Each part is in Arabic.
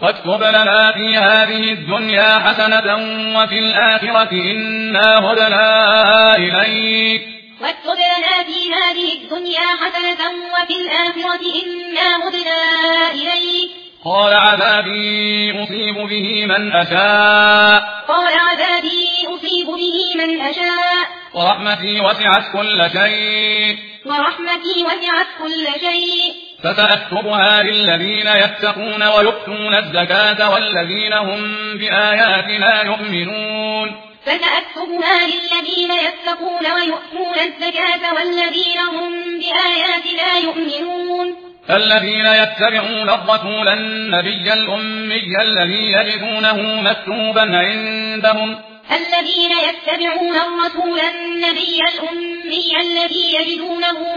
واكتب لنا في هذه الدنيا حسنة وفي الآخرة إنا هدنا إليك. واكتب لنا في هذه الدنيا حسنة وفي الآخرة إنا هدنا إليك. قال عذابي أصيب به من أشاء. قال عذابي أصيب به من أشاء. ورحمتي وسعت كل شيء. ورحمتي وسعت كل شيء. فسأكتبها للذين يتقون ويؤتون الزكاة والذين هم بآياتنا يؤمنون. فسأكتبها للذين يتقون ويؤتون الزكاة والذين هم بآياتنا يؤمنون. الذين يتبعون الرسول النبي الأمي الذي يجدونه مكتوبا عندهم. الذين يتبعون الرسول النبي الأمي الذي يجدونه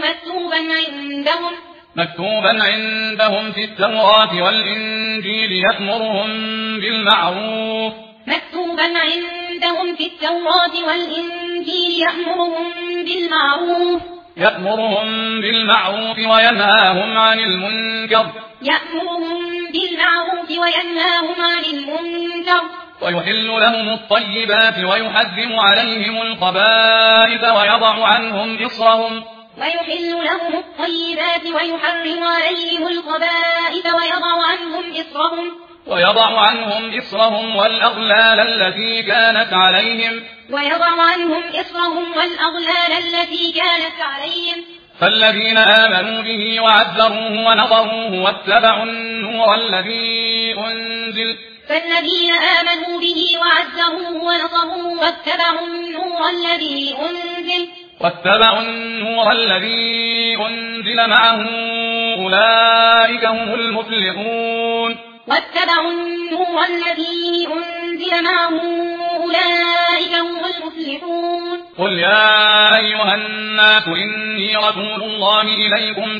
مكتوبا عندهم في التوراة والإنجيل يأمرهم بالمعروف. يأمرهم بالمعروف وينهاهم عن المنكر. ويحل لهم الطيبات ويحرم عليهم الخبائث ويضع عنهم إصرهم. ويضع عنهم إصرهم والأغلال التي كانت عليهم. فالذين آمنوا به وعذروه ونصروه واتبعوا النور الذي أنزل. معه أولئك هم المفلحون. قل يا أيها الناس إني رسول الله إليكم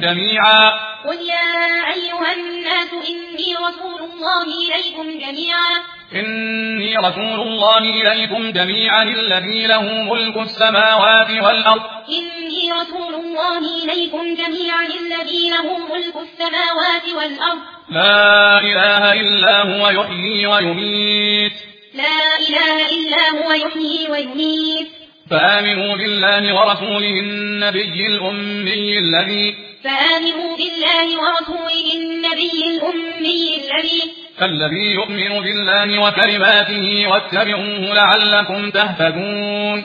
جميعا الذي له ملك السماوات والأرض. لا إله إلا هو يحيي ويميت. فآمنوا بالله ورسوله النبي الأمي الذي يؤمن بالله وكلماته واتبعوه لعلكم تهتدون.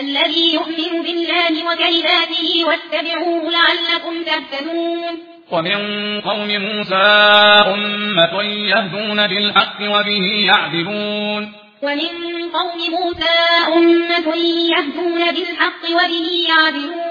ومن قوم موسى أمة يهدون بالحق وبه يعدلون.